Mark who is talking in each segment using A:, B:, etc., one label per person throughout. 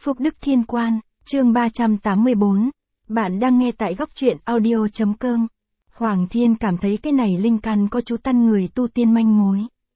A: Phúc Đức Thiên Quan, chương 384. Bạn đang nghe tại góc truyện audio.com. Hoàng Thiên cảm thấy cái này linh căn có chú tân người tu tiên manh mối.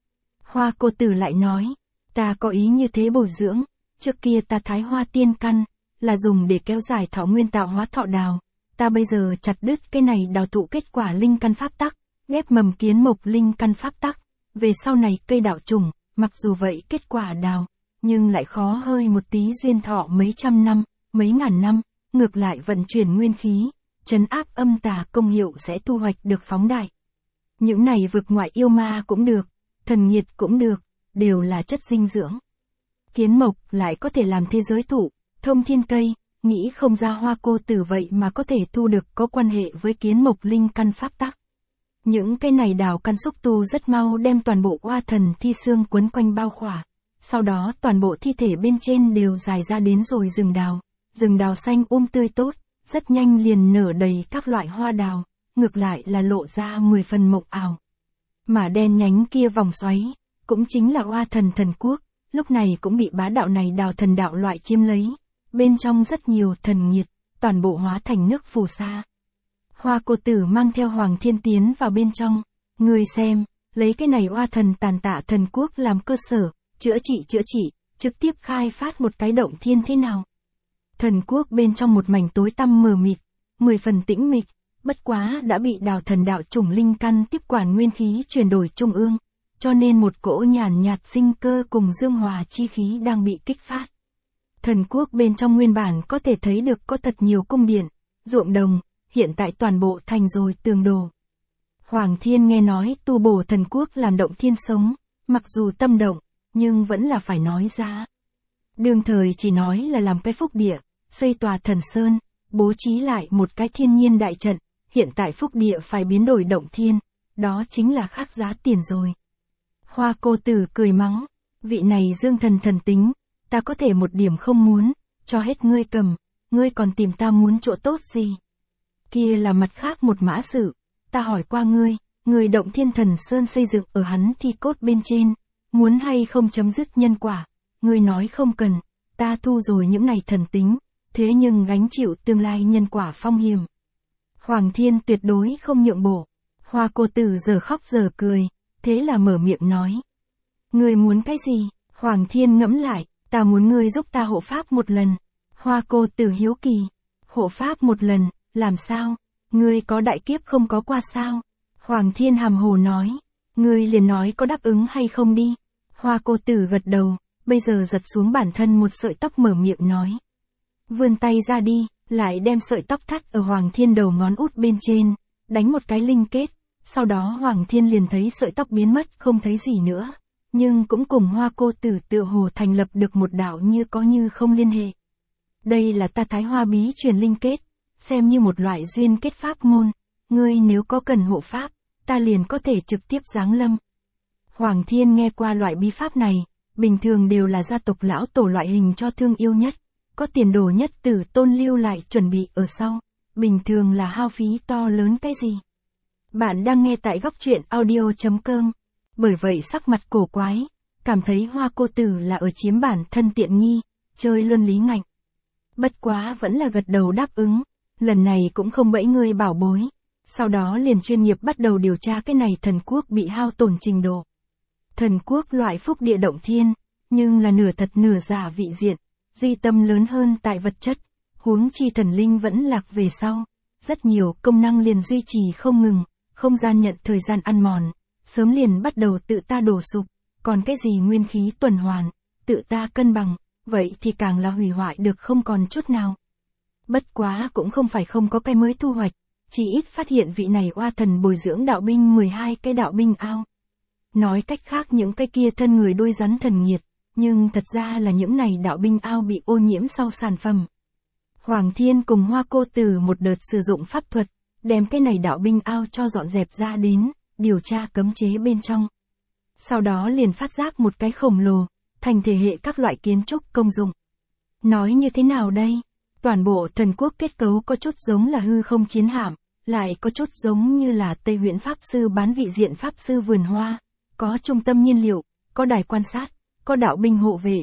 A: Hoa cô tử lại nói, ta có ý như thế bồi dưỡng, trước kia ta thái hoa tiên căn, là dùng để kéo dài thọ nguyên tạo hóa thọ đào. Ta bây giờ chặt đứt cái này đào thụ kết quả linh căn pháp tắc, ghép mầm kiến mộc linh căn pháp tắc. Về sau này cây đạo trùng, mặc dù vậy kết quả đào, nhưng lại khó hơi một tí duyên thọ mấy trăm năm, mấy ngàn năm, ngược lại vận chuyển nguyên khí, trấn áp âm tà công hiệu sẽ thu hoạch được phóng đại. Những này vực ngoại yêu ma cũng được, thần nhiệt cũng được, đều là chất dinh dưỡng. Kiến mộc lại có thể làm thế giới thụ, thông thiên cây, nghĩ không ra hoa cô tử vậy mà có thể thu được có quan hệ với kiến mộc linh căn pháp tắc. Những cây này đào căn xúc tu rất mau đem toàn bộ oa thần thi xương quấn quanh bao khỏa. Sau đó toàn bộ thi thể bên trên đều dài ra đến rồi rừng đào xanh tươi tốt, rất nhanh liền nở đầy các loại hoa đào, ngược lại là lộ ra 10 phần mộng ảo. Mà đen nhánh kia vòng xoáy, cũng chính là oa thần thần quốc, lúc này cũng bị bá đạo này đào thần đạo loại chiếm lấy, bên trong rất nhiều thần nhiệt, toàn bộ hóa thành nước phù sa. Hoa cô tử mang theo Hoàng Thiên tiến vào bên trong, người xem, lấy cái này oa thần tàn tạ thần quốc làm cơ sở, chữa trị, trực tiếp khai phát một cái động thiên thế nào. Thần quốc bên trong một mảnh tối tăm mờ mịt, 10 phần tĩnh mịch, bất quá đã bị đào thần đạo chủng linh căn tiếp quản nguyên khí chuyển đổi trung ương, cho nên một cỗ nhàn nhạt sinh cơ cùng dương hòa chi khí đang bị kích phát. Thần quốc bên trong nguyên bản có thể thấy được có thật nhiều cung điện, ruộng đồng, hiện tại toàn bộ thành rồi tường đồ. Hoàng Thiên nghe nói tu bổ thần quốc làm động thiên sống, mặc dù tâm động, nhưng vẫn là phải nói ra. Đương thời chỉ nói là làm cái phúc địa, xây tòa thần sơn, bố trí lại một cái thiên nhiên đại trận, hiện tại phúc địa phải biến đổi động thiên, đó chính là khác giá tiền rồi. Hoa cô tử cười mắng, vị này dương thần thần tính, ta có thể một điểm không muốn, cho hết ngươi cầm, ngươi còn tìm ta muốn chỗ tốt gì. Kia là mặt khác một mã sự, ta hỏi qua ngươi động thiên thần sơn xây dựng ở hắn thi cốt bên trên, muốn hay không chấm dứt nhân quả, ngươi nói không cần, ta thu rồi những này thần tính, thế nhưng gánh chịu tương lai nhân quả phong hiểm. Hoàng Thiên tuyệt đối không nhượng bộ, hoa cô tử giờ khóc giờ cười, thế là mở miệng nói. Ngươi muốn cái gì? Hoàng Thiên ngẫm lại, ta muốn ngươi giúp ta hộ pháp một lần. Hoa cô tử hiếu kỳ, hộ pháp một lần, làm sao? Ngươi có đại kiếp không có qua sao? Hoàng Thiên hàm hồ nói, ngươi liền nói có đáp ứng hay không đi. Hoa cô tử gật đầu, bây giờ giật xuống bản thân một sợi tóc mở miệng nói. Vươn tay ra đi, lại đem sợi tóc thắt ở Hoàng Thiên đầu ngón út bên trên, đánh một cái linh kết, sau đó Hoàng Thiên liền thấy sợi tóc biến mất không thấy gì nữa, nhưng cũng cùng hoa cô tử tựa hồ thành lập được một đạo như có như không liên hệ. Đây là ta thái hoa bí truyền linh kết, xem như một loại duyên kết pháp môn, ngươi nếu có cần hộ pháp, ta liền có thể trực tiếp giáng lâm. Hoàng Thiên nghe qua loại bí pháp này, bình thường đều là gia tộc lão tổ loại hình cho thương yêu nhất, có tiền đồ nhất tử tôn lưu lại chuẩn bị ở sau, bình thường là hao phí to lớn cái gì. Bạn đang nghe tại góc truyện audio.com, bởi vậy sắc mặt cổ quái, cảm thấy hoa cô tử là ở chiếm bản thân tiện nghi, chơi luân lý ngạnh. Bất quá vẫn là gật đầu đáp ứng, lần này cũng không bẫy ngươi bảo bối, sau đó liền chuyên nghiệp bắt đầu điều tra cái này thần quốc bị hao tổn trình độ. Thần quốc loại phúc địa động thiên, nhưng là nửa thật nửa giả vị diện, duy tâm lớn hơn tại vật chất, huống chi thần linh vẫn lạc về sau, rất nhiều công năng liền duy trì không ngừng, không gian nhận thời gian ăn mòn, sớm liền bắt đầu tự ta đổ sụp, còn cái gì nguyên khí tuần hoàn, tự ta cân bằng, vậy thì càng là hủy hoại được không còn chút nào. Bất quá cũng không phải không có cái mới thu hoạch, chỉ ít phát hiện vị này oa thần bồi dưỡng đạo binh 12 cái đạo binh ao. Nói cách khác những cái kia thân người đuôi rắn thần nhiệt, nhưng thật ra là những này đạo binh ao bị ô nhiễm sau sản phẩm. Hoàng Thiên cùng hoa cô tử một đợt sử dụng pháp thuật, đem cái này đạo binh ao cho dọn dẹp ra đến, điều tra cấm chế bên trong. Sau đó liền phát giác một cái khổng lồ, thành thể hệ các loại kiến trúc công dụng. Nói như thế nào đây? Toàn bộ thần quốc kết cấu có chút giống là hư không chiến hạm, lại có chút giống như là Tây Huyễn Pháp Sư bán vị diện Pháp Sư vườn hoa, có trung tâm nhiên liệu, có đài quan sát, có đạo binh hộ vệ,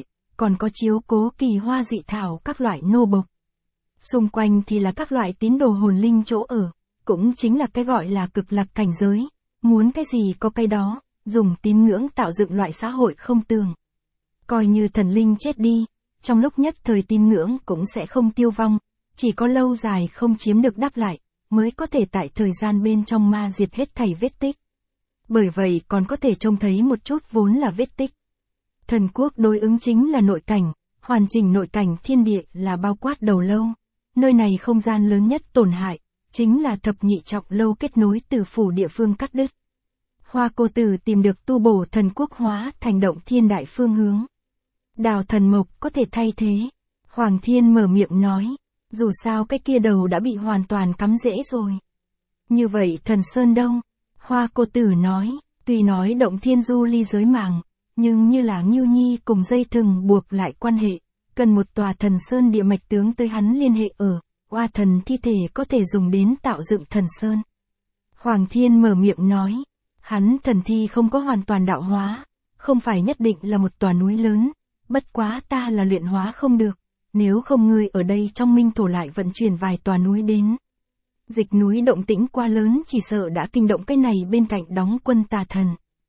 A: còn có chiếu cố kỳ hoa dị thảo các loại nô bộc. Xung quanh thì là các loại tín đồ hồn linh chỗ ở, cũng chính là cái gọi là cực lạc cảnh giới, muốn cái gì có cái đó, dùng tín ngưỡng tạo dựng loại xã hội không tường. Coi như thần linh chết đi, trong lúc nhất thời tín ngưỡng cũng sẽ không tiêu vong, chỉ có lâu dài không chiếm được đáp lại, mới có thể tại thời gian bên trong ma diệt hết thảy vết tích. Bởi vậy còn có thể trông thấy một chút vốn là vết tích. Thần quốc đối ứng chính là nội cảnh, hoàn chỉnh nội cảnh thiên địa là bao quát đầu lâu. Nơi này không gian lớn nhất tổn hại, chính là thập nhị trọng lâu kết nối từ phủ địa phương cắt đứt. Hoa Cô Tử tìm được tu bổ thần quốc hóa thành động thiên đại phương hướng. Đào thần mộc có thể thay thế. Hoàng Thiên mở miệng nói, dù sao cái kia đầu đã bị hoàn toàn cắm rễ rồi. Như vậy thần sơn đâu? Hoa Cô Tử nói, tuy nói động thiên du ly giới màng, nhưng như là Ngưu Nhi cùng dây thừng buộc lại quan hệ, cần một tòa thần sơn địa mạch tướng tới hắn liên hệ ở, oa thần thi thể có thể dùng đến tạo dựng thần sơn. Hoàng Thiên mở miệng nói, hắn thần thi không có hoàn toàn đạo hóa, không phải nhất định là một tòa núi lớn, bất quá ta là luyện hóa không được, nếu không ngươi ở đây trong minh thổ lại vận chuyển vài tòa núi đến. Dịch núi động tĩnh quá lớn chỉ sợ đã kinh động cái này bên cạnh đóng quân tà thần.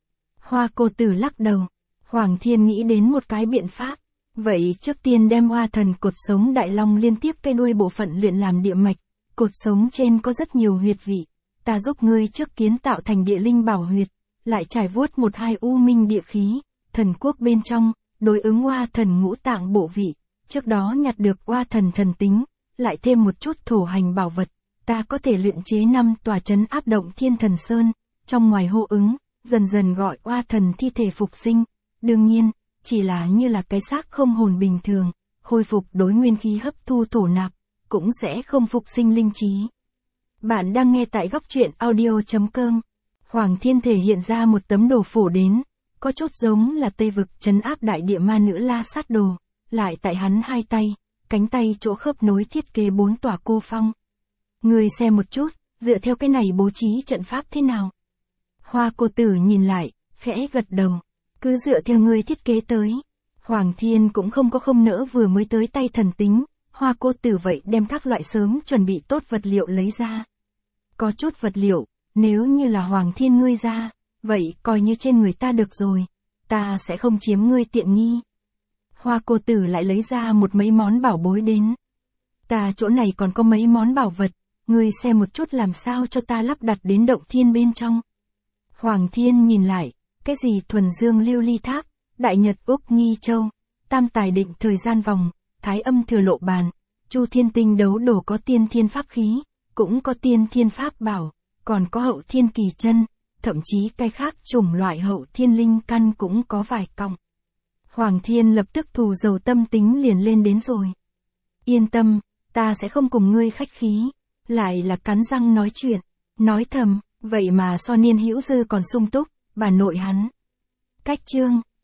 A: Hoa Cô Tử lắc đầu, Hoàng Thiên nghĩ đến một cái biện pháp, vậy trước tiên đem oa thần cột sống đại long liên tiếp cái đuôi bộ phận luyện làm địa mạch, cột sống trên có rất nhiều huyệt vị, ta giúp ngươi trước kiến tạo thành địa linh bảo huyệt, lại trải vuốt một hai u minh địa khí, thần quốc bên trong, đối ứng oa thần ngũ tạng bộ vị, trước đó nhặt được oa thần thần tính, lại thêm một chút thổ hành bảo vật, ta có thể luyện chế 5 tòa trấn áp động thiên thần sơn, trong ngoài hô ứng, dần dần gọi oa thần thi thể phục sinh, đương nhiên, chỉ là như là cái xác không hồn bình thường, khôi phục đối nguyên khí hấp thu thổ nạp, cũng sẽ không phục sinh linh trí. Bạn đang nghe tại góc truyện audio.com. Hoàng Thiên thể hiện ra một tấm đồ phổ đến, có chút giống là Tây vực trấn áp đại địa ma nữ La Sát đồ, lại tại hắn hai tay, cánh tay chỗ khớp nối thiết kế 4 tòa cô phong. Người xem một chút, dựa theo cái này bố trí trận pháp thế nào? Hoa Cô Tử nhìn lại, khẽ gật đầu, cứ dựa theo người thiết kế tới. Hoàng Thiên cũng không có không nỡ vừa mới tới tay thần tính, Hoa Cô Tử vậy đem các loại sớm chuẩn bị tốt vật liệu lấy ra. Có chút vật liệu, nếu như là Hoàng Thiên ngươi ra, vậy coi như trên người ta được rồi, ta sẽ không chiếm ngươi tiện nghi. Hoa Cô Tử lại lấy ra một mấy món bảo bối đến. Ta chỗ này còn có mấy món bảo vật, ngươi xem một chút làm sao cho ta lắp đặt đến động thiên bên trong. Hoàng Thiên nhìn lại, cái gì thuần dương lưu ly tháp, đại nhật úc nghi châu, tam tài định thời gian vòng, thái âm thừa lộ bàn, chu thiên tinh đấu đổ có tiên thiên pháp khí, cũng có tiên thiên pháp bảo, còn có hậu thiên kỳ chân, thậm chí cái khác chủng loại hậu thiên linh căn cũng có vài cọng. Hoàng Thiên lập tức thù dầu tâm tính liền lên đến rồi. Yên tâm, ta sẽ không cùng ngươi khách khí, lại là cắn răng nói chuyện, nói thầm, vậy mà so niên hữu dư còn sung túc, bà nội hắn. Cách chương